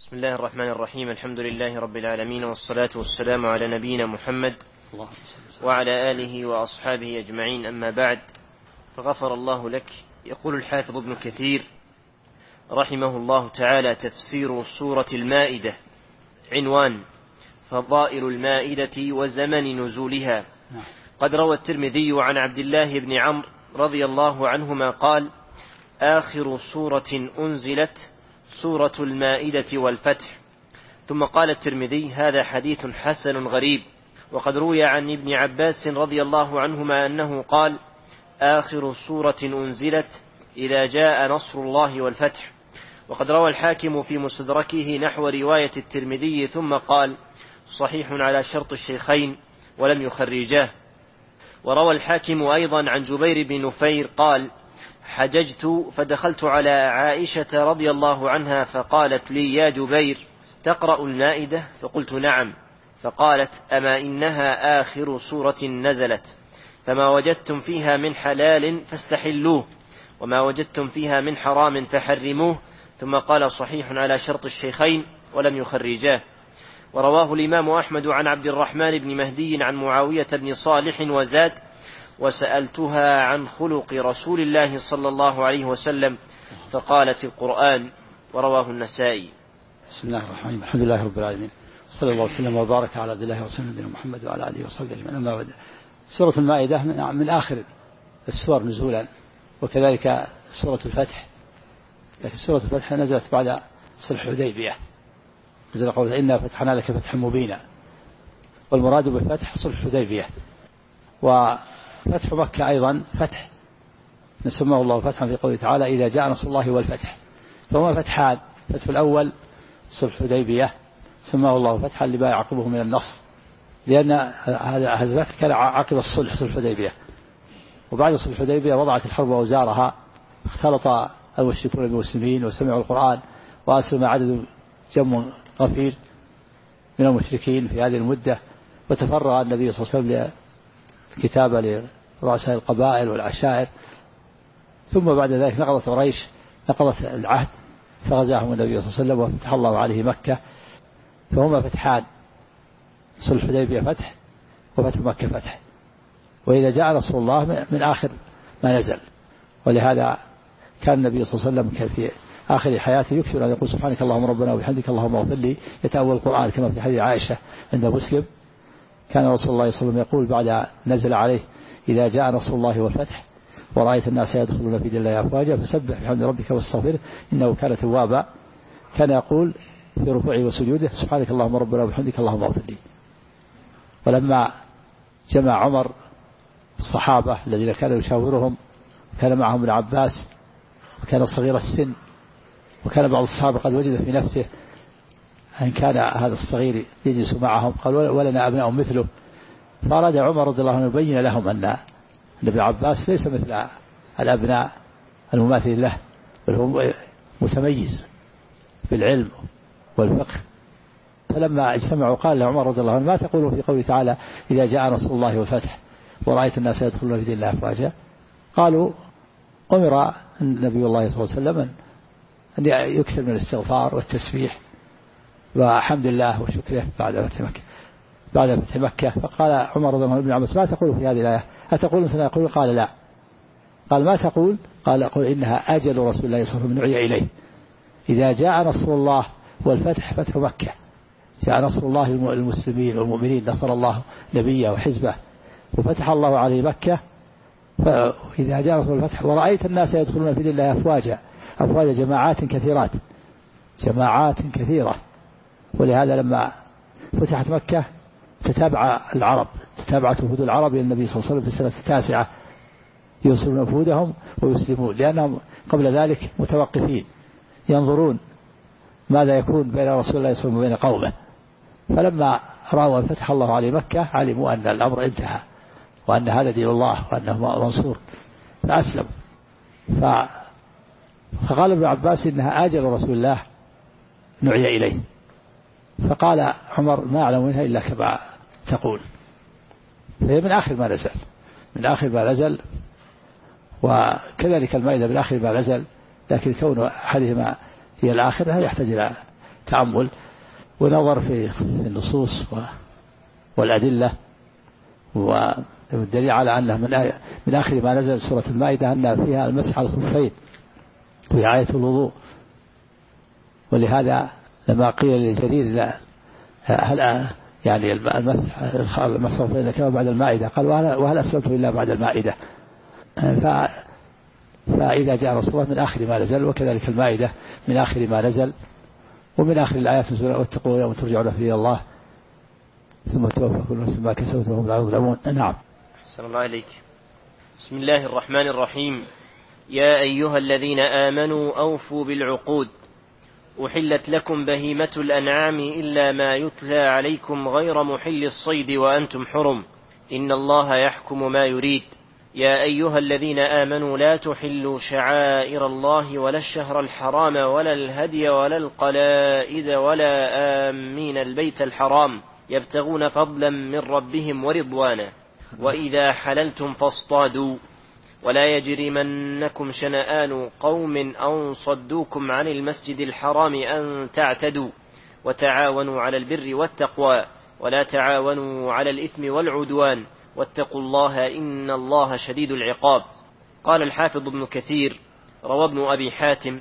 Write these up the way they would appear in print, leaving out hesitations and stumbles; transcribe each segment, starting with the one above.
بسم الله الرحمن الرحيم. الحمد لله رب العالمين، والصلاة والسلام على نبينا محمد وعلى آله وأصحابه أجمعين، أما بعد، فغفر الله لك. يقول الحافظ ابن كثير رحمه الله تعالى: تفسير سورة المائدة. عنوان: فضائل المائدة وزمن نزولها. قد روى الترمذي عن عبد الله بن عمرو رضي الله عنهما قال: آخر سورة أنزلت سورة المائدة والفتح. ثم قال الترمذي: هذا حديث حسن غريب. وقد روي عن ابن عباس رضي الله عنهما أنه قال: آخر سورة أنزلت إذا جاء نصر الله والفتح. وقد روى الحاكم في مستدركه نحو رواية الترمذي ثم قال: صحيح على شرط الشيخين ولم يخرجاه. وروى الحاكم أيضا عن جبير بن نفير قال: حججت فدخلت على عائشة رضي الله عنها فقالت لي: يا جبير، تقرأ المائدة؟ فقلت: نعم. فقالت: أما إنها آخر سورة نزلت، فما وجدتم فيها من حلال فاستحلوه، وما وجدتم فيها من حرام فحرموه. ثم قال: صحيح على شرط الشيخين ولم يخرجاه. ورواه الإمام أحمد عن عبد الرحمن بن مهدي عن معاوية بن صالح وزاد: وسألتها عن خلق رسول الله صلى الله عليه وسلم فقالت: القرآن. ورواه النسائي. بسم الله الرحمن الرحيم. الحمد لله رب العالمين، صلى الله وسلم وبارك على عبد الله ورسوله نبينا محمد وعلى آله وصحبه أجمعين، أما بعد. سورة المائدة من آخر السور نزولا، وكذلك سورة الفتح. لكن سورة الفتح نزلت بعد صلح الحديبية، نزل قوله: إنا فتحنا لك فتحا مبينا. والمراد بالفتح صلح الحديبية. وفتح مكة أيضا فتح، نسماه الله فتحا في قوله تعالى: إذا جاء نصر الله والفتح. فهما فتحان: فتح الأول صلح الحديبية سماه الله فتحا لما يعقبه من النصر، لأن هذا الفتح كان عقب الصلح، صلح الحديبية. وبعد صلح الحديبية وضعت الحرب أوزارها، اختلط المشركون بالمسلمين وسمعوا القرآن، وأسلم عدد جم غفير من المشركين في هذه المدة. وتفرغ النبي صلى الله عليه وسلم لكتابة لرؤساء القبائل والعشائر. ثم بعد ذلك نقضت قريش العهد، فغزاهم النبي صلى الله عليه وسلم وفتح الله عليه مكة. فهما فتحان: صلح الحديبية فتح، وفتح مكة فتح. وإذا جاء نصر الله من آخر ما نزل. ولهذا كان النبي صلى الله عليه وسلم في آخر حياته يكثر أن يقول: سبحانك اللهم ربنا وبحمدك اللهم اغفر لي، يتأول القرآن، كما في حديث عائشة عند مسلم. كان رسول الله صلى الله عليه وسلم يقول بعد نزل عليه: إذا جاء نصر الله والفتح ورأيت الناس يدخلون في دين الله أفواجا فسبح بحمد ربك واستغفره إنه كان توابا. كان يقول في ركوعه وسجوده: سبحانك اللهم ربنا وبحمدك اللهم اغفر لي. ولما جمع عمر الصحابة الذين كانوا يشاورهم، كان معهم ابن عباس، وكان صغير السن، وكان بعض الصحابة قد وجد في نفسه أن كان هذا الصغير يجلس معهم، قال: ولنا أبناء مثله. فأراد عمر رضي الله عنه يبين لهم أن ابن عباس ليس مثل الأبناء المماثل له، بل هو متميز بالعلم والفقه. فلما اجتمعوا قال عمر رضي الله عنه: ما تقولون في قوله تعالى: إذا جاء نصر الله والفتح ورأيت الناس يدخلون في دين الله أفواجا؟ قالوا: أمر النبي الله صلى الله عليه وسلم أن يكثر من الاستغفار والتسبيح وحمد الله وشكره بعد فتح مكة. فقال عمر رضي الله عنه: ابن عباس، ما تقول في هذه الآية؟ أتقول مثل ما يقول؟ قال: لا. قال: ما تقول؟ قال: قل إنها أجل رسول الله صلى الله عليه وسلم نعي إليه. إذا جاء نصر الله والفتح، فتح مكة، جاء نصر الله المسلمين والمؤمنين، نصر الله نبيه وحزبه وفتح الله عليه مكة. فإذا جاء نصر الفتح ورأيت الناس يدخلون في دين الله أفواجا، جماعات كثيرة. ولهذا لما فتحت مكة تتابعت وفود العرب إلى النبي صلى الله عليه وسلم في السنة 9 يوصلون وفودهم ويسلمون، لأنهم قبل ذلك متوقفين ينظرون ماذا يكون بين رسول الله صلى الله عليه وسلم وبين قومه. فلما رأوا أن فتح الله عليه مكة علموا أن الأمر انتهى، وأن هذا دين الله، وأنه منصور، فأسلم. فقال ابن عباس: إنها آجل رسول الله نعي إليه. فقال عمر: ما أعلم منها إلا كما تقول. فهي من آخر ما نزل، وكذلك المائدة من آخر ما نزل. لكن كون أحدهما هي الآخر هذا يحتاج إلى تأمل ونظر في النصوص والأدلة، والدليل على أنه من آخر ما نزل سورة المائدة أن فيها المسح على الخفين في آية الوضوء. ولهذا لما قيل لجرير هل يعني المسح كما بعد المائدة، قال وهل أسلمت إلا بعد المائدة. فإذا جاء رسول الله من آخر ما نزل، وكذلك المائدة من آخر ما نزل، ومن آخر الآيات واتقوا يوم ترجعون فيه الله ثم توفى كل نفس ما كسبت وهم لا يظلمون. نعم. أحسن الله إليك. بسم الله الرحمن الرحيم. يا أيها الذين آمنوا أوفوا بالعقود، أحلت لكم بهيمة الأنعام إلا ما يتلى عليكم غير محل الصيد وأنتم حرم، إن الله يحكم ما يريد. يا أيها الذين آمنوا لا تحلوا شعائر الله ولا الشهر الحرام ولا الهدي ولا القلائد ولا آمين البيت الحرام يبتغون فضلا من ربهم ورضوانا، وإذا حللتم فاصطادوا، ولا يجرمنكم شنآن قوم أن صدوكم عن المسجد الحرام أن تعتدوا، وتعاونوا على البر والتقوى ولا تعاونوا على الإثم والعدوان، واتقوا الله إن الله شديد العقاب. قال الحافظ ابن كثير: روى ابن أبي حاتم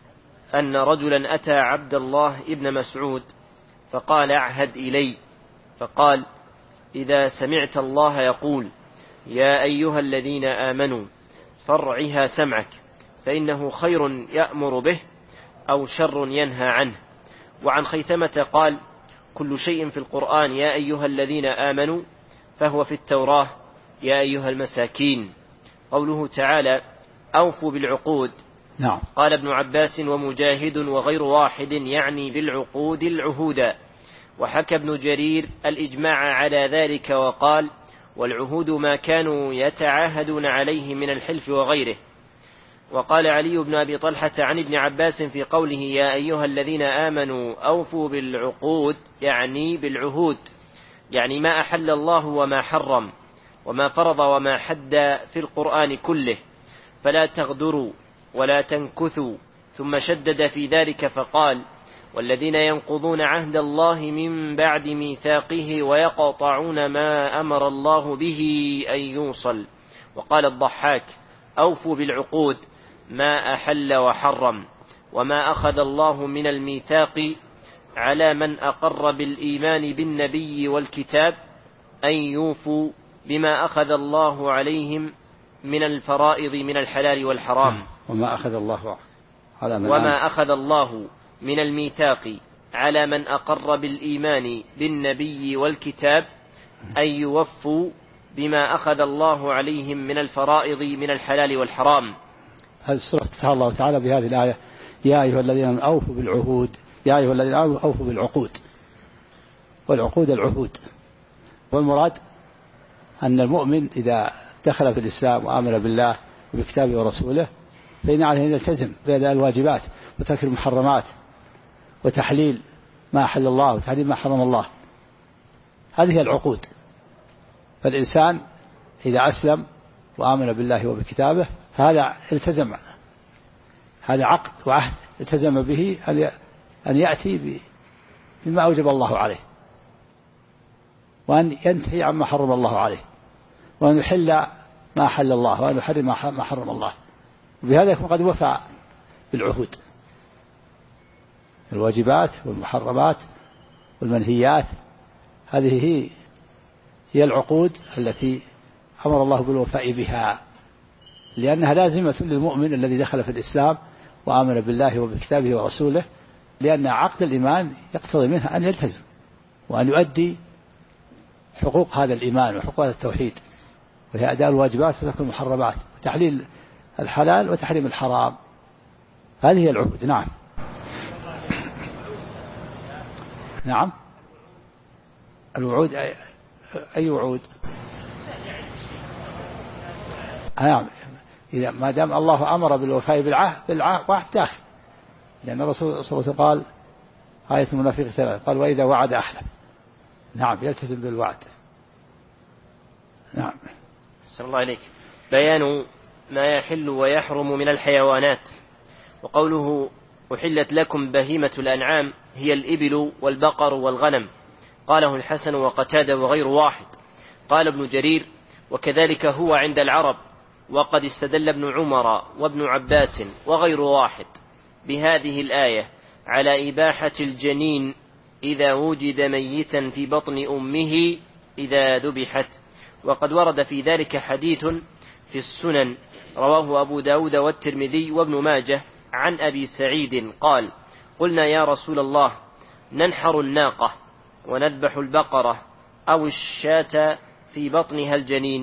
أن رجلا أتى عبد الله ابن مسعود فقال: اعهد إلي. فقال: إذا سمعت الله يقول يا أيها الذين آمنوا فارعها سمعك، فإنه خير يأمر به أو شر ينهى عنه. وعن خيثمة قال: كل شيء في القرآن يا أيها الذين آمنوا فهو في التوراة يا أيها المساكين. قوله تعالى: أوفوا بالعقود. نعم. قال ابن عباس ومجاهد وغير واحد يعني بالعقود العهودا. وحكى ابن جرير الإجماع على ذلك وقال: والعهود ما كانوا يتعاهدون عليه من الحلف وغيره. وقال علي بن أبي طلحة عن ابن عباس في قوله يا أيها الذين آمنوا أوفوا بالعقود يعني بالعهود، يعني ما أحل الله وما حرم وما فرض وما حد في القرآن كله، فلا تغدروا ولا تنكثوا. ثم شدد في ذلك فقال: والذين ينقضون عهد الله من بعد ميثاقه ويقطعون ما أمر الله به أن يوصل. وقال الضحاك: أوفوا بالعقود ما أحل وحرم، وما أخذ الله من الميثاق على من أقر بالإيمان بالنبي والكتاب أن يوفوا بما أخذ الله عليهم من الفرائض من الحلال والحرام. وما أخذ الله من الميثاق على من أقر بالإيمان بالنبي والكتاب أن يوفوا بما أخذ الله عليهم من الفرائض من الحلال والحرام. هذه السورة افتتحها الله تعالى بهذه الآية: يا أيها الذين آمنوا أوفوا بالعهود، يا أيها الذين آمنوا أوفوا بالعقود. والعقود العهود، والمراد أن المؤمن إذا دخل في الإسلام وآمن بالله وبكتابه ورسوله فإن عليه أن يلتزم بأداء الواجبات وترك المحرمات وتحليل ما أحل الله وتحليل ما حرم الله. هذه هي العقود. فالإنسان إذا أسلم وآمن بالله وبكتابه فهذا التزم، هذا عقد وعهد التزم به أن يأتي بما أوجب الله عليه، وأن ينتهي عما حرم الله عليه، وأن يحل ما أحل الله، وأن يحرم ما حرم الله. وبهذا يكون قد وفى بالعهود. الواجبات والمحرمات والمنهيات هذه هي العقود التي أمر الله بالوفاء بها، لأنها لازمة للمؤمن الذي دخل في الإسلام وآمن بالله وبكتابه ورسوله، لأن عقد الإيمان يقتضي منها أن يلتزم وأن يؤدي حقوق هذا الإيمان وحقوق هذا التوحيد، وهي أداء الواجبات وترك المحرمات وتحليل الحلال وتحريم الحرام. هذه هي العقود. نعم. نعم. الوعود أي وعود؟ نعم. إذا ما دام الله أمر بالوفاء بالعهد داخل، لأن الرسول صلى الله عليه وسلم قال آية المنافق 3 قال: وإذا وعد أخلف. نعم، يلتزم بالوعد. نعم. أحسن الله عليك. بيان ما يحل ويحرم من الحيوانات. وقوله أحلت لكم بهيمة الأنعام هي الإبل والبقر والغنم. قاله الحسن وقتادة وغير واحد. قال ابن جرير: وكذلك هو عند العرب، وقد استدل ابن عمر وابن عباس وغير واحد بهذه الآية على إباحة الجنين إذا وجد ميتا في بطن أمه إذا ذبحت. وقد ورد في ذلك حديث في السنن رواه أبو داود والترمذي وابن ماجه عن أبي سعيد قال: قلنا يا رسول الله ننحر الناقة ونذبح البقرة أو الشاة في بطنها الجنين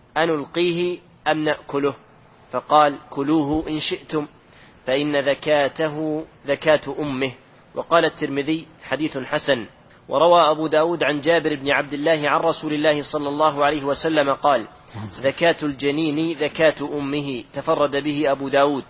أنلقيه أم نأكله؟ فقال: كلوه إن شئتم فإن ذكاته ذكاة أمه. وقال الترمذي: حديث حسن. وروى أبو داود عن جابر بن عبد الله عن رسول الله صلى الله عليه وسلم قال: زكاة الجنين ذكاة أمه. تفرد به أبو داود.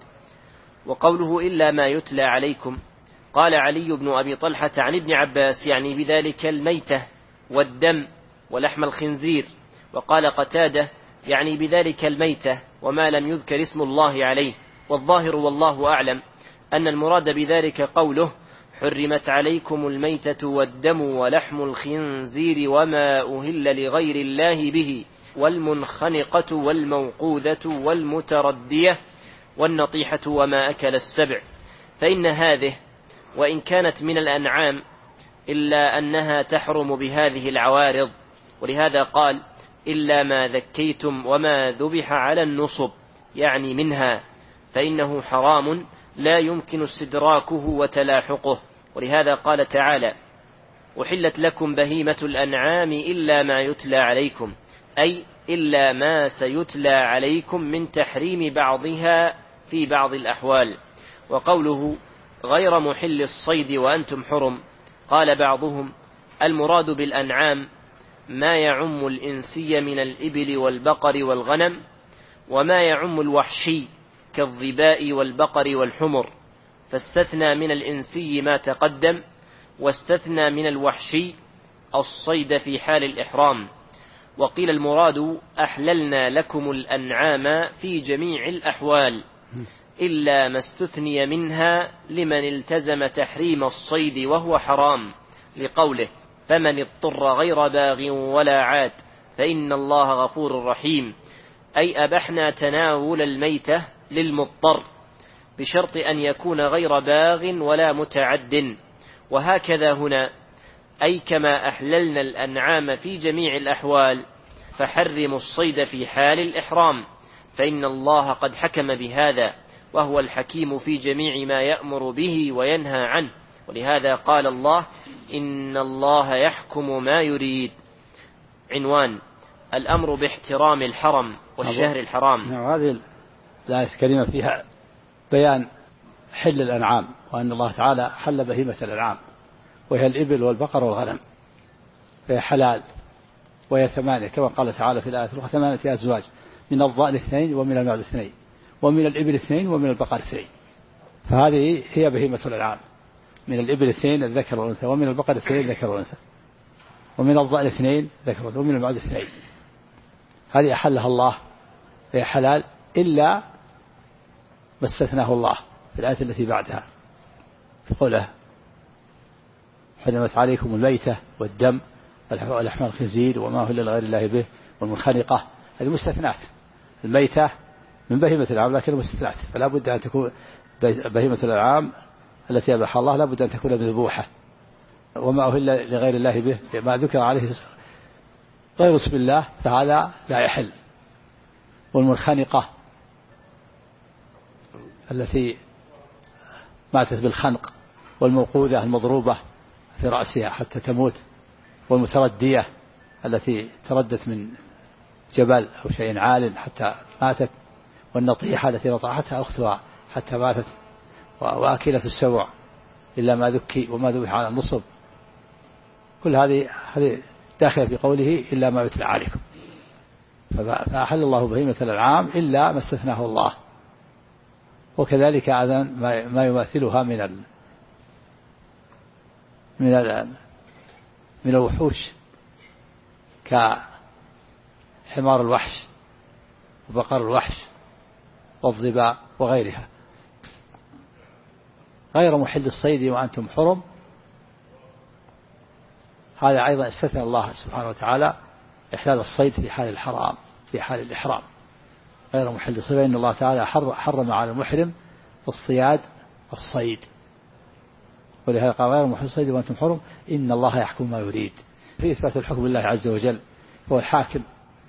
وقوله إلا ما يتلى عليكم، قال علي بن أبي طلحة عن ابن عباس يعني بذلك الميتة والدم ولحم الخنزير. وقال قتادة يعني بذلك الميتة وما لم يذكر اسم الله عليه. والظاهر والله أعلم أن المراد بذلك قوله: حرمت عليكم الميتة والدم ولحم الخنزير وما أهل لغير الله به والمنخنقة والموقوذة والمتردية والنطيحة وما أكل السبع. فإن هذه وإن كانت من الأنعام إلا أنها تحرم بهذه العوارض، ولهذا قال: إلا ما ذكيتم وما ذبح على النصب، يعني منها، فإنه حرام لا يمكن استدراكه وتلاحقه. ولهذا قال تعالى: أحلت لكم بهيمة الأنعام إلا ما يتلى عليكم، أي إلا ما سيتلى عليكم من تحريم بعضها في بعض الأحوال. وقوله غير محل الصيد وأنتم حرم، قال بعضهم: المراد بالأنعام ما يعم الإنسي من الإبل والبقر والغنم، وما يعم الوحشي كالظباء والبقر والحمر، فاستثنى من الإنسي ما تقدم، واستثنى من الوحشي الصيد في حال الإحرام. وقيل المراد أحللنا لكم الأنعام في جميع الأحوال إلا ما استثني منها لمن التزم تحريم الصيد وهو حرام، لقوله: فمن اضطر غير باغ ولا عاد فإن الله غفور رحيم، أي أبحنا تناول الميتة للمضطر بشرط أن يكون غير باغ ولا متعد. وهكذا هنا، أي كما أحللنا الأنعام في جميع الأحوال فحرموا الصيد في حال الإحرام، فإن الله قد حكم بهذا، وهو الحكيم في جميع ما يأمر به وينهى عنه. ولهذا قال الله: إن الله يحكم ما يريد. عنوان: الأمر باحترام الحرم والشهر الحرام. هذه الآية الكريمة فيها بيان حل الأنعام، وأن الله تعالى حل بهيمة الأنعام وهي الإبل والبقر والغنم، فهي حلال، وهي 8 كما قال تعالى في الآية الأخرى: 8 أزواج من الضأن 2 ومن المعز 2 ومن الإبل 2 ومن البقر 2. فهذه هي بهيمة الأنعام، من الإبل 2 الذكر والأنثى، ومن البقر 2 الذكر والأنثى، ومن الضأن 2 ذكر والأنثى، ومن المعز 2. هذه أحلها الله، هي حلال إلا ما استثناه الله في الآية التي بعدها في قوله: حرمت عليكم الميتة والدم ولحم الخنزير وما أهل لغير الله به والمنخنقة. هذه مستثنات. الميتة من بهيمة الأنعام لكن مستثنات، فلا بد أن تكون بهيمة الأنعام التي أباحها الله لا بد أن تكون مذبوحة. وما أهل لغير الله به ما ذكر عليه غير اسم الله فهذا لا يحل. والمنخنقة التي ماتت بالخنق، والموقوذة المضروبة في رأسها حتى تموت، والمتردية التي تردت من جبل أو شيء عال حتى ماتت، والنطيحة التي نطحتها أختها حتى ماتت، وآكلة السبع إلا ما ذكي وما ذبح على النصب. كل هذه داخل في قوله إلا ما يتلى عليكم. فأحل الله بهيمة الأنعام إلا ما استثناه الله. وكذلك أيضا ما يماثلها من الوحوش كحمار الوحش وبقر الوحش والظباء وغيرها. غير محل الصيد وأنتم حرم. هذا أيضا استثنى الله سبحانه وتعالى إحلال الصيد في حال الحرام، في حال الإحرام، غير محل الصيد، فإن الله تعالى حرم على المحرم اصطياد الصيد، ولهذا قال غير محل الصيد وأنتم حرم إن الله يحكم ما يريد. في إثبات الحكم لله عز وجل، هو الحاكم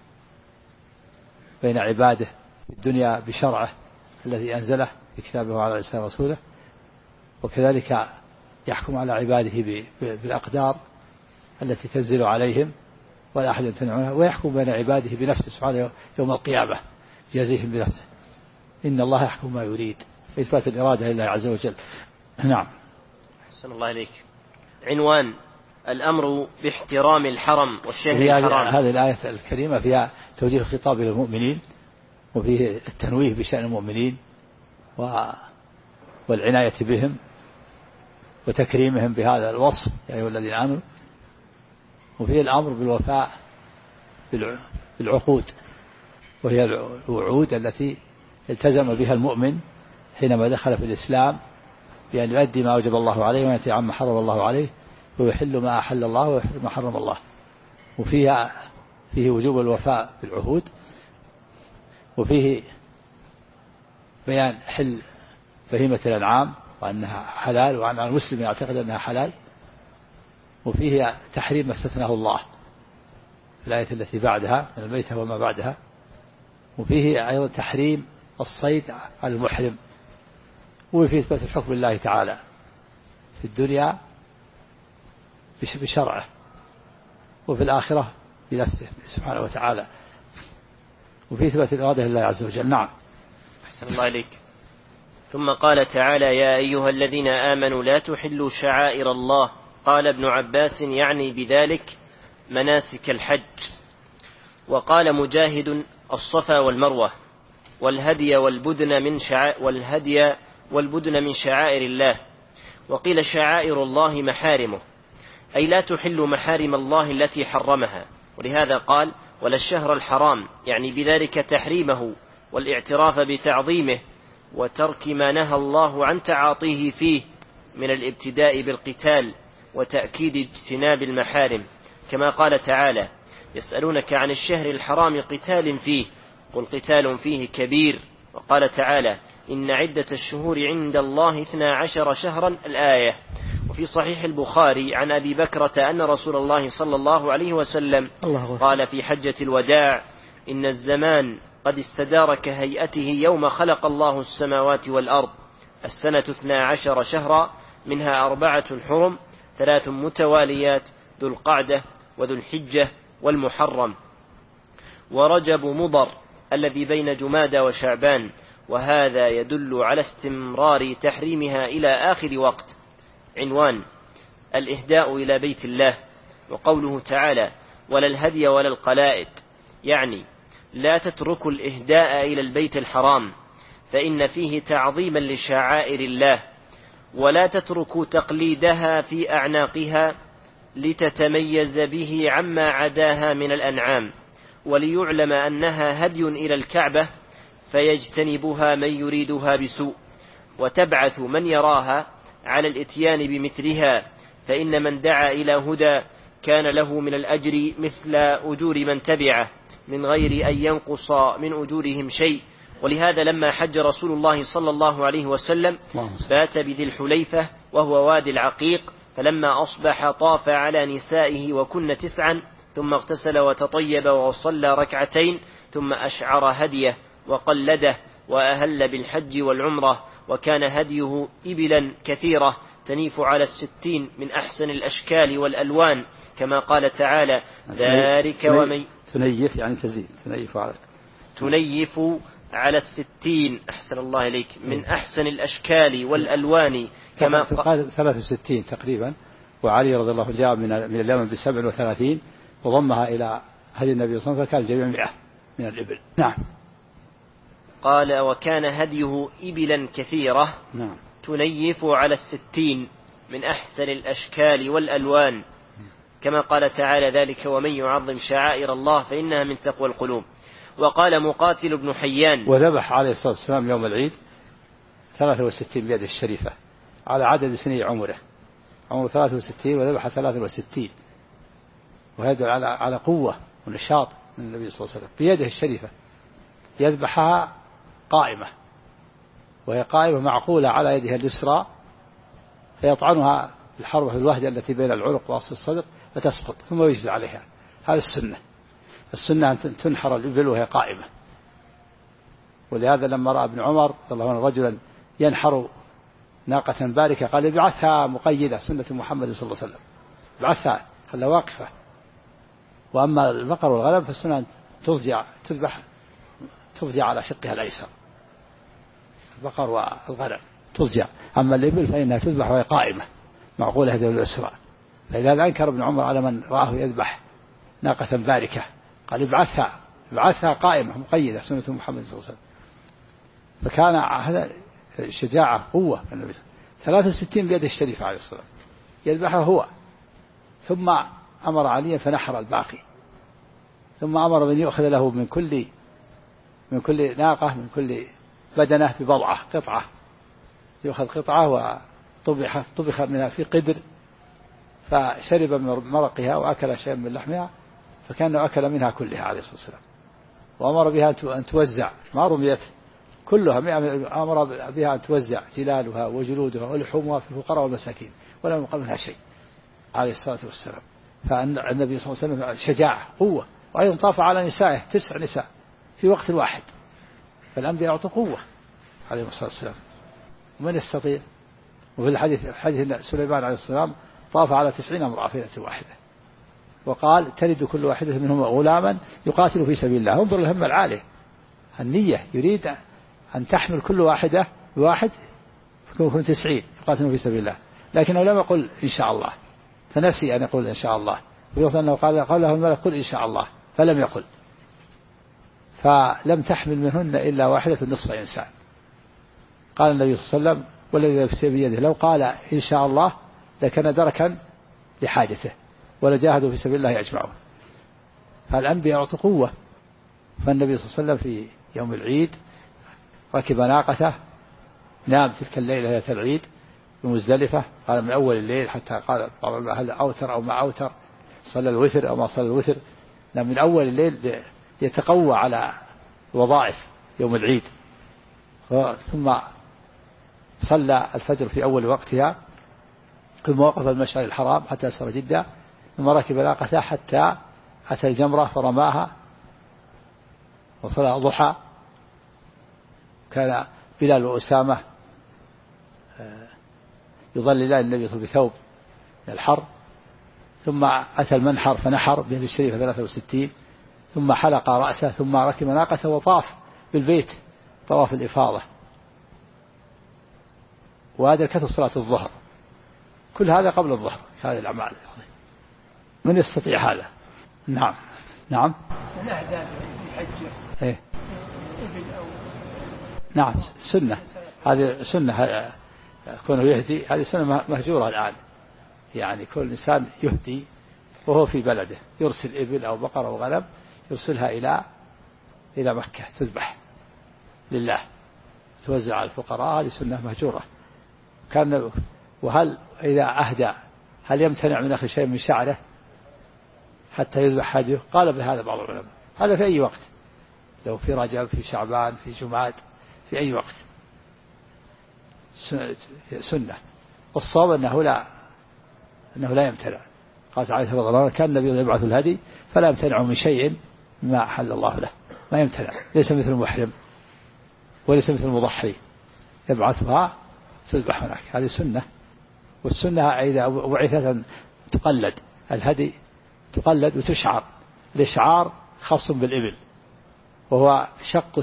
بين عباده في الدنيا بشرعه الذي أنزله في كتابه وعلى لسان رسوله، وكذلك يحكم على عباده بالأقدار التي تنزل عليهم ولا أحد يمتنعونها، ويحكم بين عباده بنفسه سبحانه يوم القيامة يجازيهم بنفسه. إن الله يحكم ما يريد، إثبات الإرادة لله عز وجل. نعم. أحسن الله إليك. عنوان: الأمر باحترام الحرم والشهر الحرام. هذه الآية الكريمة فيها توجيه الخطاب إلى المؤمنين، وفيه التنويه بشأن المؤمنين والعناية بهم وتكريمهم بهذا الوصف يا أيها الذين آمنوا، وفيه الأمر بالوفاء بالعقود، وهي الوعود التي التزم بها المؤمن حينما دخل في الإسلام، بأن يؤدي ما وجب الله عليه وينتهي عما حرم الله عليه، ويحل ما أحل الله ويحرم ما حرم الله. فيه وجوب الوفاء بالعهود، وفيه بيان حل بهيمة الأنعام وأنها حلال، وأن المسلم يعتقد أنها حلال، وفيه تحريم ما استثناه الله الآية التي بعدها من الميتة وما بعدها، وفيه أيضا تحريم الصيد على المحرم، وفيه إثبات الحكم لله تعالى في الدنيا بشرعه، وفي الآخرة بنفسه سبحانه وتعالى، وفيه إثبات الإرادة لله عز وجل. نعم. أحسن الله إليك. ثم قال تعالى: يا أيها الذين آمنوا لا تحلوا شعائر الله. قال ابن عباس يعني بذلك مناسك الحج. وقال مجاهد: الصفا والمروة، والهدي والبدن من شعائر الله. وقيل شعائر الله محارمه، أي لا تحل محارم الله التي حرمها، ولهذا قال: ولا الشهر الحرام، يعني بذلك تحريمه والاعتراف بتعظيمه وترك ما نهى الله عن تعاطيه فيه من الابتداء بالقتال وتأكيد اجتناب المحارم، كما قال تعالى: يسألونك عن الشهر الحرام قتال فيه، قل قتال فيه كبير. وقال تعالى: إن عدة الشهور عند الله 12 شهرا، الآية. وفي صحيح البخاري عن أبي بكرة أن رسول الله صلى الله عليه وسلم قال في حجة الوداع: إن الزمان قد استدار كهيئته يوم خلق الله السماوات والأرض، السنة 12 شهرا، منها 4 حرم، 3 متواليات، ذو القعدة وذو الحجة والمحرم، ورجب مضر الذي بين جمادى وشعبان، وهذا يدل على استمرار تحريمها إلى آخر وقت. عنوان: الإهداء إلى بيت الله. وقوله تعالى: ولا الهدي ولا القلائد، يعني لا تتركوا الإهداء إلى البيت الحرام، فإن فيه تعظيما لشعائر الله، ولا تتركوا تقليدها في أعناقها لتتميز به عما عداها من الأنعام، وليعلم أنها هدي إلى الكعبة فيجتنبها من يريدها بسوء، وتبعث من يراها على الإتيان بمثلها، فإن من دعا إلى هدى كان له من الأجر مثل أجور من تبعه من غير أن ينقص من أجورهم شيء. ولهذا لما حج رسول الله صلى الله عليه وسلم بات بذي الحليفة وهو وادي العقيق، فلما أصبح طاف على نسائه وكن 9، ثم اغتسل وتطيب وصلى 2 ثم أشعر هديه وقلده وأهل بالحج والعمرة، وكان هديه إبلا كثيرة تنيف على 60 من أحسن الأشكال والألوان، كما قال تعالى: ذلك ومن تنيف يعني تزيد، تنيف على 60. أحسن الله إليك، من أحسن الأشكال والألوان، كما قال 63 تقريبا. وعلي رضي الله عنه جاء من اليمن ب37 وضمها إلى هدي النبي صلى الله عليه وسلم، فكان الجميع 100 من الإبل. نعم. قال: وكان هديه إبلا كثيرة نعم. تنيف على 60 من أحسن الأشكال والألوان، كما قال تعالى: ذلك ومن يعظم شعائر الله فإنها من تقوى القلوب. وقال مقاتل بن حيان: وذبح عليه الصلاة والسلام يوم العيد 63 بيده الشريفة على عدد سنين عمره 63 وذبح 63، ويدل على قوة ونشاط من النبي صلى الله عليه وسلم بيده الشريفة، يذبحها قائمة، وهي قائمة معقولة على يدها اليسرى، فيطعنها الحربة في الوهدة التي بين العنق وأصل الصدر فتسقط ثم يجزى عليها. هذا السنة أن تنحر الإبل وهي قائمة. ولهذا لما رأى ابن عمر رضي الله عنه رجلا ينحر ناقة باركة قال ابعثها مقيدة، سنة محمد صلى الله عليه وسلم، ابعثها خلها واقفة. وأما البقر والغنم فالسنة أن تضجع على شقها الأيسر، البقر والغنم تضجع، أما الإبل فإنها تذبح وهي قائمة معقولة يده اليسرى. فلذا أنكر ابن عمر على من رآه يذبح ناقة باركة، قال ابعثها قائمة مقيدة، سنة محمد صلى الله عليه وسلم. فكان هذا شجاعة قوة النبي 63 بيده الشريفة عليه الصلاة والسلام يذبحها هو، ثم أمر عليا فنحر الباقي، ثم أمر من يؤخذ له من كل ناقة من كل بدنة ببضعة قطعة، يؤخذ قطعة وطبخ منها في قدر، فشرب من مرقها وأكل شيئا من لحمها فكأنه أكل منها كلها عليه الصلاة والسلام. وأمر بها أن توزع، ما رميت كلها، أمر بها أن توزع جلالها وجلودها ولحومها في الفقراء والمساكين ولم يقل منها شيء عليه الصلاة والسلام. فالنبي صلى الله عليه وسلم شجاعة قوة. وأيضا طاف على نسائه 9 نساء في وقت واحد، فالأنبياء يعطوا قوة عليه الصلاة والسلام، ومن يستطيع. وفي الحديث سليمان عليه السلام طاف على 90 امرأة في ليلة واحدة، وقال تلد كل واحدة منهم غلاما يقاتل في سبيل الله. انظر الهم العالي، النية، يريد أن تحمل كل واحدة بواحد فيكون 90 يقاتلون في سبيل الله، لكنه لم يقل إن شاء الله، فنسي أن يقول إن شاء الله، ويقول أنه قال له الملك قل إن شاء الله، فلم يقل، فلم تحمل منهن إلا واحدة نصف إنسان. قال النبي صلى الله عليه وسلم والذي نفسي بيده لو قال إن شاء الله لكان دركا لحاجته ولجاهدوا في سبيل الله أجمعون. فالأنبياء يعطوا قوة. فالنبي صلى الله عليه وسلم في يوم العيد ركب ناقته، نام تلك الليلة ليلة العيد بمزدلفة، قال من أول الليل حتى قال هل أوتر أو ما أوتر، صلى الوتر أو ما صلى الوتر، نام من أول الليل يتقوى على وظائف يوم العيد. ثم صلى الفجر في أول وقتها، ثم وقف المشعر الحرام حتى أسر جدة، ثم ركب ناقته حتى أتى الجمرة فرماها وصلى ضحى. كان بلال وأسامة يظللان النبي بثوب من الحر، ثم أتى المنحر فنحر بيد الشريفة 63، ثم حلق رأسه، ثم ركب ناقته وطاف بالبيت طواف الإفاضة، وأدركته صلاة الظهر. كل هذا قبل الظهر، هذه الأعمال من يستطيع هذا؟ نعم نعم. الأهداف في حج إيه؟ نعم سنة، هذه سنة كونه يهدي، هذه سنة مهجورة الآن. يعني كل إنسان يهدي وهو في بلده، يرسل إبل أو بقر أو غنم يرسلها إلى مكة تذبح لله توزع على الفقراء، هذه سنة مهجورة. وهل إذا أهدى هل يمتنع من أخذ شيء من شعره حتى يذبح هديه؟ قال بهذا بعض العلماء، هذا في أي وقت، لو في رجب في شعبان في جماد في أي وقت سنة. والصواب أنه لا يمتنع. قال تعالى رضي الله عنه كان النبي يبعث الهدي فلا يمتنع من شيء ما أحل الله له، ما يمتنع، ليس مثل المحرم وليس مثل المضحي، يبعثها تذبح هناك، هذه سنة. والسنة إذا بعثت تقلد، الهدي تقلد وتشعر، الإشعار خاص بالإبل، وهو شق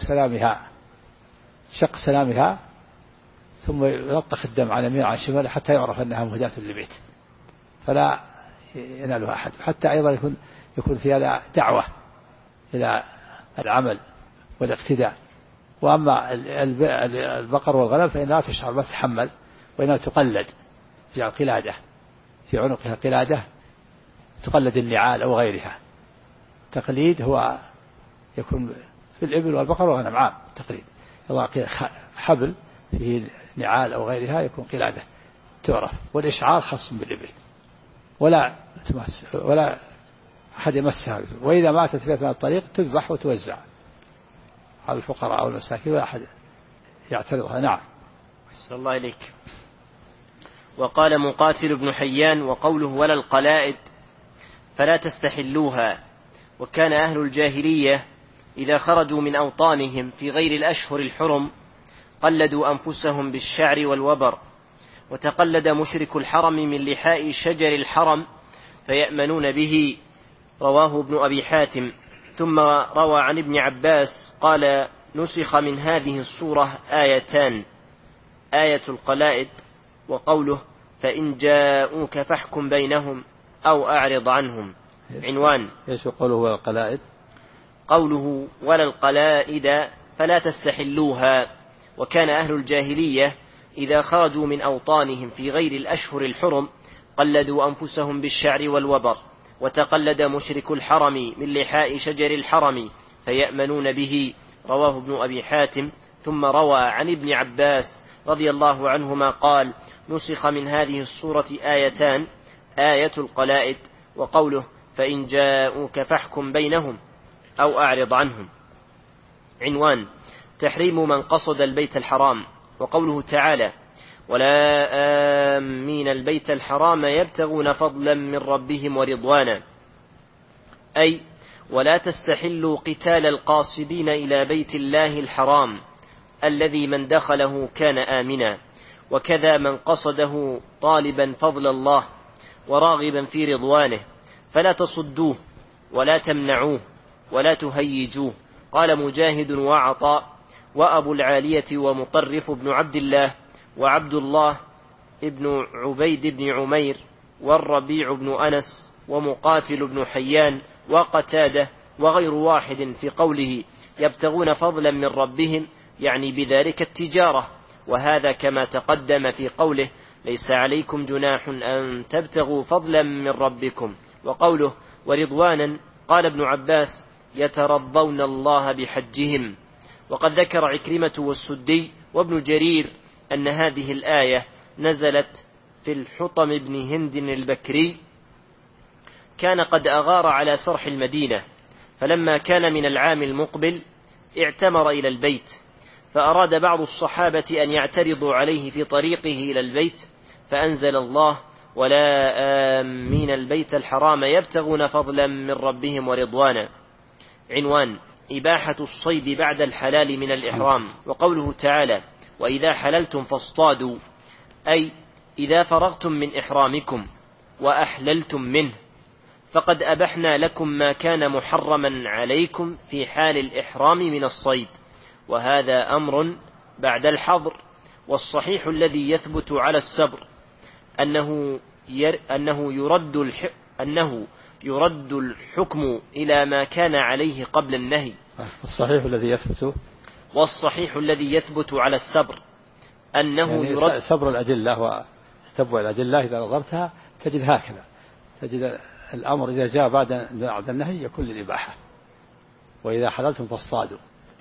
سلامها ثم يلطخ الدم على يمين على شمال حتى يعرف أنها مهداة للبيت، فلا ينالها أحد. حتى أيضا يكون في هذا دعوة إلى العمل والاقتداء. وأما البقر والغنم فإنها لا تشعر، ما تتحمل، وإنها تقلد، جعل قلادة في عنقها، قلادة تقلد النعال أو غيرها. تقليد هو يكون في الإبل والبقر والغنم عام، تقليد يضع حبل فيه نعال أو غيرها يكون قلادة، تعرف. والإشعار خاص بالإبل ولا أحد يمسها، وإذا ماتت في أثناء الطريق تذبح وتوزع على الفقراء أو المساكين ولا أحد يعترضها. نعم. أحسن الله إليك. وقال مقاتل بن حيان: وقوله ولا القلائد فلا تستحلوها. وكان أهل الجاهلية إذا خرجوا من أوطانهم في غير الأشهر الحرم قلدوا أنفسهم بالشعر والوبر. وتقلد مشرك الحرم من لحاء شجر الحرم فيأمنون به. رواه ابن أبي حاتم. ثم روى عن ابن عباس قال: نسخ من هذه السورة آيتان: آية القلائد وقوله فإن جاءوك فاحكم بينهم أو أعرض عنهم. عنوان: ايش قوله ولا القلائد؟ قوله ولا القلائد فلا تستحلوها. وكان أهل الجاهلية إذا خرجوا من أوطانهم في غير الأشهر الحرم قلدوا أنفسهم بالشعر والوبر. وتقلد مشرك الحرم من لحاء شجر الحرم فيأمنون به. رواه ابن أبي حاتم. ثم روى عن ابن عباس رضي الله عنهما قال: نسخ من هذه السورة آيتان: آية القلائد وقوله فإن جاءوك فاحكم بينهم أو أعرض عنهم. عنوان: تحريم من قصد البيت الحرام. وقوله تعالى: ولا آمين البيت الحرام يبتغون فضلا من ربهم ورضوانا، أي ولا تستحلوا قتال القاصدين إلى بيت الله الحرام الذي من دخله كان آمنا، وكذا من قصده طالبا فضل الله وراغبا في رضوانه، فلا تصدوه ولا تمنعوه ولا تهيجوه. قال مجاهد وعطاء وأبو العالية ومطرف بن عبد الله وعبد الله ابن عبيد بن عمير والربيع بن أنس ومقاتل بن حيان وقتادة وغير واحد في قوله يبتغون فضلا من ربهم، يعني بذلك التجارة. وهذا كما تقدم في قوله ليس عليكم جناح أن تبتغوا فضلا من ربكم. وقوله ورضوانا قال ابن عباس يترضون الله بحجهم. وقد ذكر عكرمة والسدي وابن جرير أن هذه الآية نزلت في الحطم بن هند البكري، كان قد أغار على سرح المدينة، فلما كان من العام المقبل اعتمر إلى البيت، فأراد بعض الصحابة أن يعترضوا عليه في طريقه إلى البيت، فأنزل الله ولا آمين البيت الحرام يبتغون فضلا من ربهم ورضوانا. عنوان: إباحة الصيد بعد الحلال من الإحرام. وقوله تعالى وإذا حللتم فاصطادوا، أي إذا فرغتم من إحرامكم وأحللتم منه، فقد أبحنا لكم ما كان محرما عليكم في حال الإحرام من الصيد، وهذا أمر بعد الحظر. والصحيح الذي يثبت على السبر أنه يرد الحكم إلى ما كان عليه قبل النهي. والصحيح الذي يثبت على السبر أنه يعني يرد سبر الأدلة وتتبع الأدلة. إذا نظرتها تجد هكذا، تجد الأمر إذا جاء بعد النهي يكون للإباحة. وإذا حللتم فاصطادوا،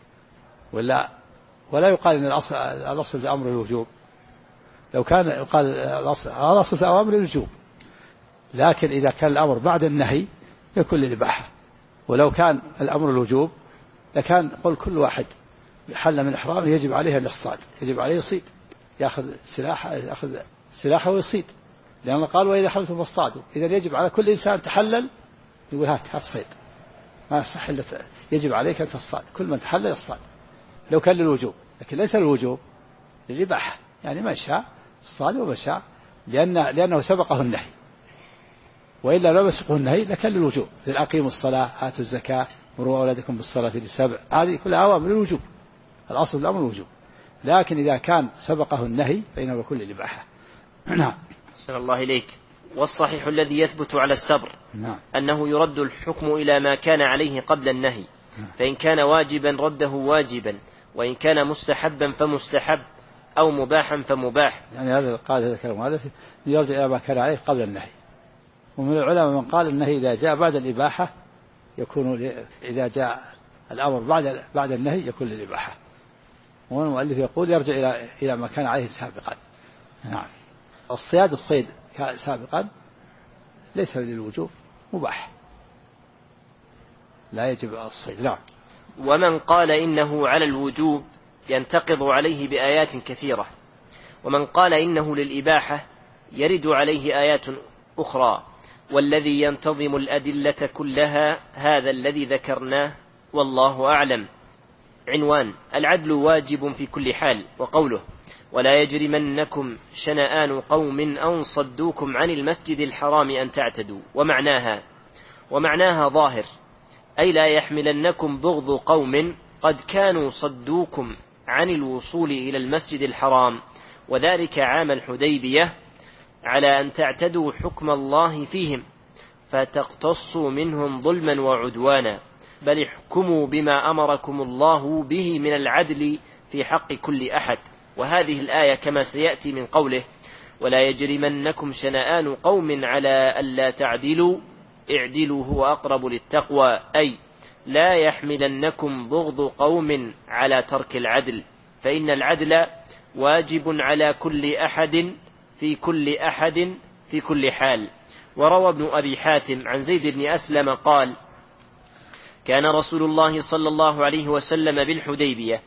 ولا يقال إن الأصل في أمر الوجوب. لو كان يقال الأصل في أمر الوجوب، لكن إذا كان الأمر بعد النهي يكون للإباحة. ولو كان الأمر الوجوب لكان قل كل واحد حل من إحرامه يجب عليه أن يصطاد، يجب عليه يصيد، يأخذ سلاحه ويصيد، لأن قال وإذا حللتم فاصطادوا. إذا يجب على كل إنسان تحلل يقول هات صيد، ما صح إلا يجب عليك أن تصطاد، كل من تحلل يصطاد لو كان للوجوب. لكن ليس للوجوب، للإباحة، يعني ما شاء اصطاد وما شاء، لأنه سبقه النهي. وإلا لو سبقه النهي لكان للوجوب، أقيموا الصلاة آتوا الزكاة مروا أولادكم بالصلاة لسبع، هذه كلها أوامر للوجوب، الأصل الأمر الوجوب. لكن إذا كان سبقه النهي فإنه يكون للإباحة. نعم. أحسن الله إليك. والصحيح الذي يثبت على السبر أنه يرد الحكم إلى ما كان عليه قبل النهي، فإن كان واجبا رده واجبا، وإن كان مستحبا فمستحب، أو مباحا فمباح. يعني هذا القاعدة الكلام هذا يرجع إلى ما كان عليه قبل النهي. ومن العلماء من قال النهي إذا جاء بعد الإباحة يكون، إذا جاء الأمر بعد النهي يكون للإباحة. والمؤلف يقول يرجع إلى ما كان عليه سابقا. نعم. اصطياد الصيد سابقا ليس للوجوب، مباح، لا يجب الصيد. نعم. ومن قال إنه على الوجوب ينتقض عليه بآيات كثيرة، ومن قال إنه للإباحة يرد عليه آيات أخرى، والذي ينتظم الأدلة كلها هذا الذي ذكرناه والله أعلم. عنوان: العدل واجب في كل حال. وقوله: ولا يجرمنكم شنآن قوم أن صدوكم عن المسجد الحرام أن تعتدوا. ومعناها ظاهر، أي لا يحملنكم بغض قوم قد كانوا صدوكم عن الوصول إلى المسجد الحرام، وذلك عام الحديبية، على أن تعتدوا حكم الله فيهم فتقتصوا منهم ظلما وعدوانا، بل احكموا بما أمركم الله به من العدل في حق كل أحد. وهذه الآية كما سيأتي من قوله: ولا يجرمنكم شنآن قوم على ألا تعدلوا اعدلوا هو أقرب للتقوى، أي لا يحملنكم بغض قوم على ترك العدل، فإن العدل واجب على كل أحد في كل أحد في كل حال. وروى ابن أبي حاتم عن زيد بن أسلم قال: كان رسول الله صلى الله عليه وسلم بالحديبية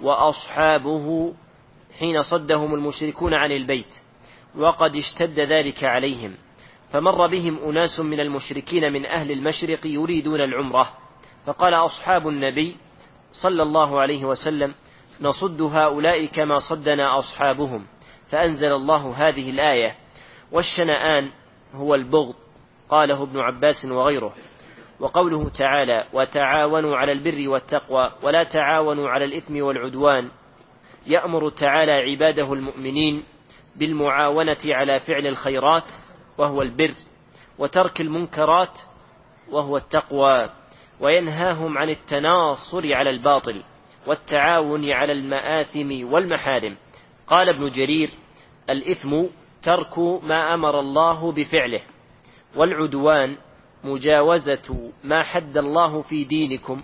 وأصحابه حين صدهم المشركون عن البيت، وقد اشتد ذلك عليهم، فمر بهم أناس من المشركين من أهل المشرق يريدون العمرة، فقال أصحاب النبي صلى الله عليه وسلم: نصد هؤلاء كما صدنا أصحابهم، فأنزل الله هذه الآية: والشنآن هو البغض، قاله ابن عباس وغيره. وقوله تعالى: وتعاونوا على البر والتقوى ولا تعاونوا على الإثم والعدوان، يأمر تعالى عباده المؤمنين بالمعاونة على فعل الخيرات وهو البر، وترك المنكرات وهو التقوى، وينهاهم عن التناصر على الباطل والتعاون على المآثم والمحارم. قال ابن جرير: الإثم ترك ما أمر الله بفعله، والعدوان مجاوزة ما حد الله في دينكم،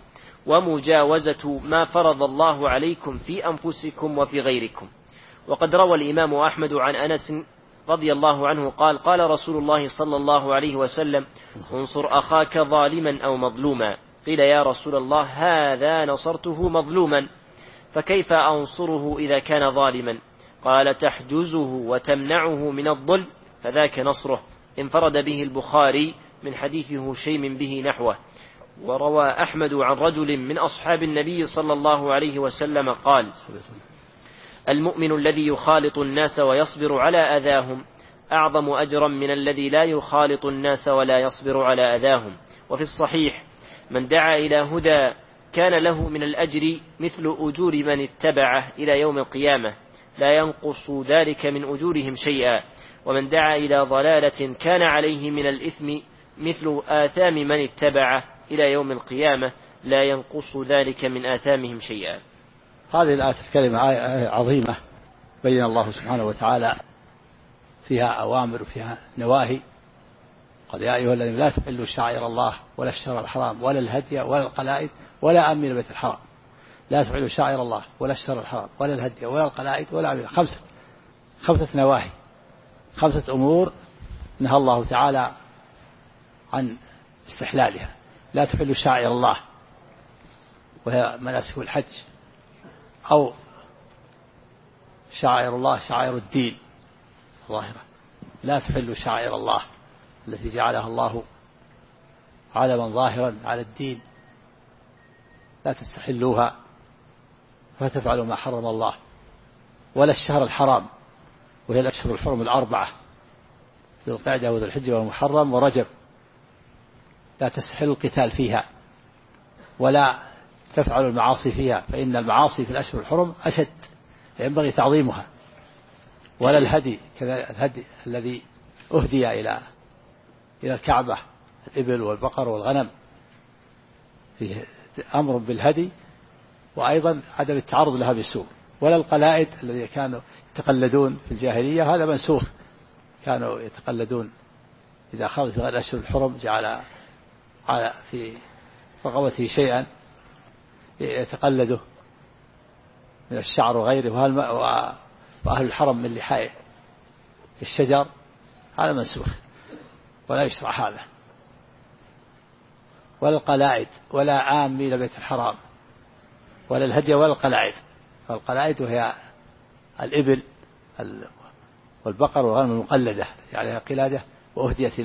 ومجاوزة ما فرض الله عليكم في أنفسكم وفي غيركم. وقد روى الإمام أحمد عن أنس رضي الله عنه قال: قال رسول الله صلى الله عليه وسلم: انصر أخاك ظالما أو مظلوما. قيل: يا رسول الله، هذا نصرته مظلوما، فكيف أنصره إذا كان ظالما؟ قال: تحجزه وتمنعه من الظلم، فذاك نصره. انفرد به البخاري من حديث هشيم به نحوه. وروى أحمد عن رجل من أصحاب النبي صلى الله عليه وسلم قال: المؤمن الذي يخالط الناس ويصبر على أذاهم أعظم أجرا من الذي لا يخالط الناس ولا يصبر على أذاهم. وفي الصحيح: من دعا إلى هدى كان له من الأجر مثل أجور من اتبعه إلى يوم القيامة، لا ينقص ذلك من أجورهم شيئا، ومن دعا إلى ضلالة كان عليه من الإثم مثل آثام من اتبعه إلى يوم القيامة، لا ينقص ذلك من آثامهم شيئا. هذه الآية الكريمة آية عظيمة بين الله سبحانه وتعالى فيها أوامر وفيها نواهي. قال: يا أيها الذين لا تحلوا شعائر الله ولا الشهر الحرام ولا الهدي ولا القلائد ولا آمين البيت الحرام. لا تحلوا شعائر الله ولا الشهر الحرام ولا الهدي ولا القلائد ولا آمين. خمسة نواهي، 5 أمور نهى الله تعالى عن استحلالها. لا تحلوا شعائر الله وهي مناسك الحج، أو شعائر الله شعائر الدين ظاهرة. لا تحلوا شعائر الله التي جعلها الله علما ظاهرا على الدين، لا تستحلوها فتفعلوا ما حرم الله. ولا الشهر الحرام وهي الأشهر الحرم 4: ذو القعدة وذو الحجة والمحرم ورجب، لا تستحلوا القتال فيها ولا تفعلوا المعاصي فيها، فإن المعاصي في الأشهر الحرم أشد، ينبغي تعظيمها. ولا الهدي، كذا الهدي الذي أهدي إلى الكعبة، الإبل والبقر والغنم، فيه أمر بالهدي وأيضا عدم التعرض لها بالسوء. ولا القلائد الذي كانوا يتقلدون في الجاهلية، هذا منسوخ، كانوا يتقلدون إذا خرج غير الأشهر الحرم جعل في رقبته شيئا يتقلده من الشعر وغيره، وأهل الحرم من لحائه الشجر هذا منسوخ ولا يشرع هذا. ولا القلائد ولا آمين إلى بيت الحرام ولا الهدي ولا القلائد. القلائد وهي الإبل والبقر والغنم المقلدة عليها قلادة وأهديت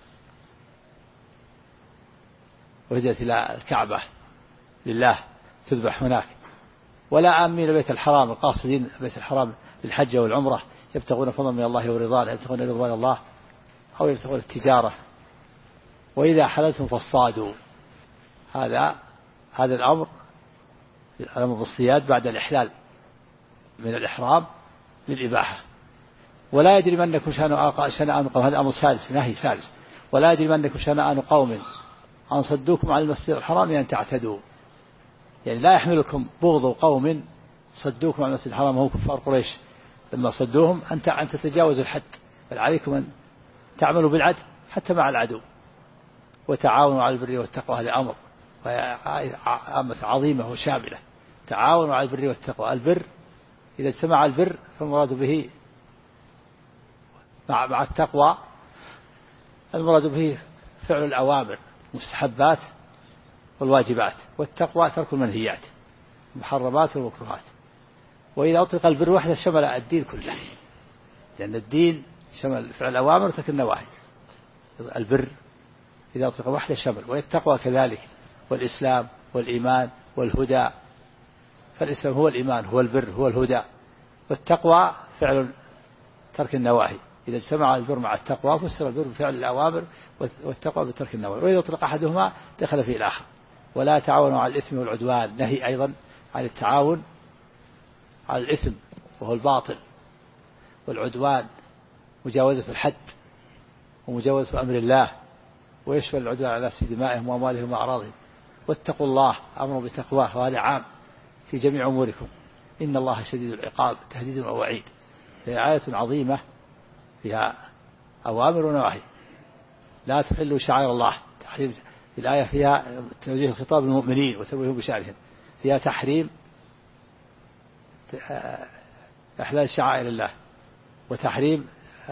إلى الكعبة لله تذبح هناك. ولا آمين إلى بيت الحرام القاصدين بيت الحرام للحج والعمرة يبتغون فضلا من الله ورضوانه يبتغون رضوان الله أو يبتغون التجارة. وإذا حللتم فاصطادوا هذا الأمر بالصياد بعد الإحلال من الإحرام للإباحة. ولا يجرمنكم شنآن قوم هذا أمر ثالث نهي ثالث. ولا يجرمنكم شنآن قوم أن صدوكم عن المسجد الحرام أن تعتدوا. يعني لا يحملكم بغض قوم صدوكم عن المسجد الحرام وهم كفار قريش لما صدوهم أن تتجاوزوا الحد، بل عليكم أن تعملوا بالعدل حتى مع العدو. وتعاونوا على البر والتقوى هذا أمر عامة عظيمة وشاملة. تعاونوا على البر والتقوى. البر إذا اجتمع البر فالمراد به مع التقوى المراد به فعل الأوامر مستحبات والواجبات، والتقوى ترك المنهيات المحرمات والمكروهات. وإذا أطلق البر وحده شمل الدين كله، لأن الدين شمل فعل الأوامر وترك النواهي. البر إذا أطلق وحده شمل. والتقوى كذلك، والإسلام والإيمان والهدى. فالإسلام هو الإيمان هو البر هو الهدى، والتقوى فعل ترك النواهي. إذا اجتمع البر مع التقوى فسر البر بفعل الأوامر والتقوى بترك النواهي. وإذا أطلق أحدهما دخل فيه الآخر. ولا تعاونوا على الإثم والعدوان نهي أيضا عن التعاون على الإثم وهو الباطل، والعدوان مجاوزة الحد ومجاوزة أمر الله، ويشمل العدوان على ناس دمائهم وأموالهم وأعراضهم. واتقوا الله أمر بتقواه وهذا عام في جميع أموركم. إن الله شديد العقاب تهديد ووعيد. هي آية عظيمة فيها أوامر ونواهي. لا تحلوا شعائر الله. تحريم الآية فيها توجيه الخطاب للمؤمنين وتنويه بشأنهم. فيها تحريم إحلال شعائر الله، وتحريم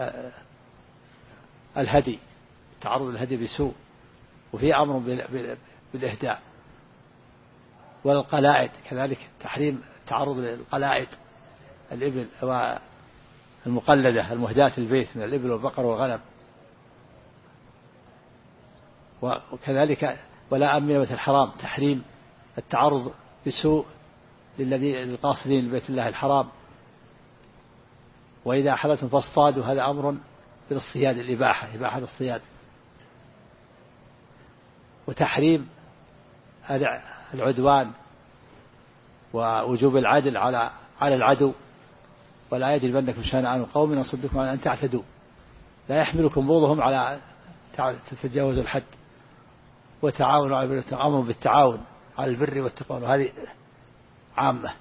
الهدي تعرض الهدي بسوء، وفي أمر بالإهداء. والقلائد كذلك تحريم تعرض للقلائد الإبل المقلدة المهداة البيت من الإبل والبقر والغنم. وكذلك ولا آمين بيت الحرام تحريم التعرض بسوء للقاصدين لبيت الله الحرام. وإذا حللتم فاصطادوا هذا أمر بالصياد الإباحة إباحة الصياد. وتحريم العدوان ووجوب العدل على العدو. ولا يجرمنكم شنآن قوم أن صدوكم عن أن تعتدوا. لا يحملكم بغضهم على تتجاوزوا الحد. وتعاونوا على البر والتقوى بالتعاون على البر والتقوى، وهذه عامة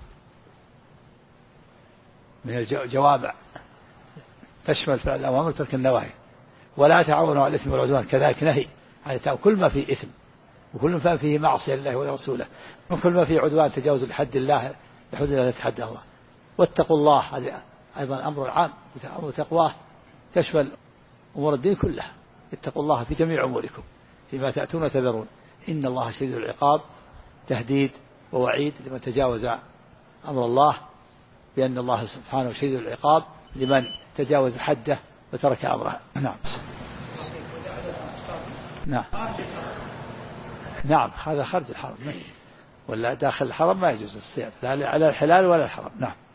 من الجوامع تشمل فعل الأوامر وترك النواهي. ولا تعاونوا على الإثم والعدوان كذلك نهي عن كل ما فيه إثم وكل ما فيه معصية لله ورسوله وكل ما فيه عدوان تجاوز الحد الله لحدود الله تتحدى الله. واتقوا الله هذا أيضا أمر عام وتقواه تشمل أمور الدين كلها. اتقوا الله في جميع أموركم فيما تأتون وتذرون. إن الله شديد العقاب تهديد ووعيد لمن تجاوز أمر الله، بأن الله سبحانه شديد العقاب لمن تجاوز حده وترك أمره. نعم نعم نعم هذا خارج الحرم، ولا داخل الحرم ما يجوز الصيام لا على الحلال ولا الحرام. نعم.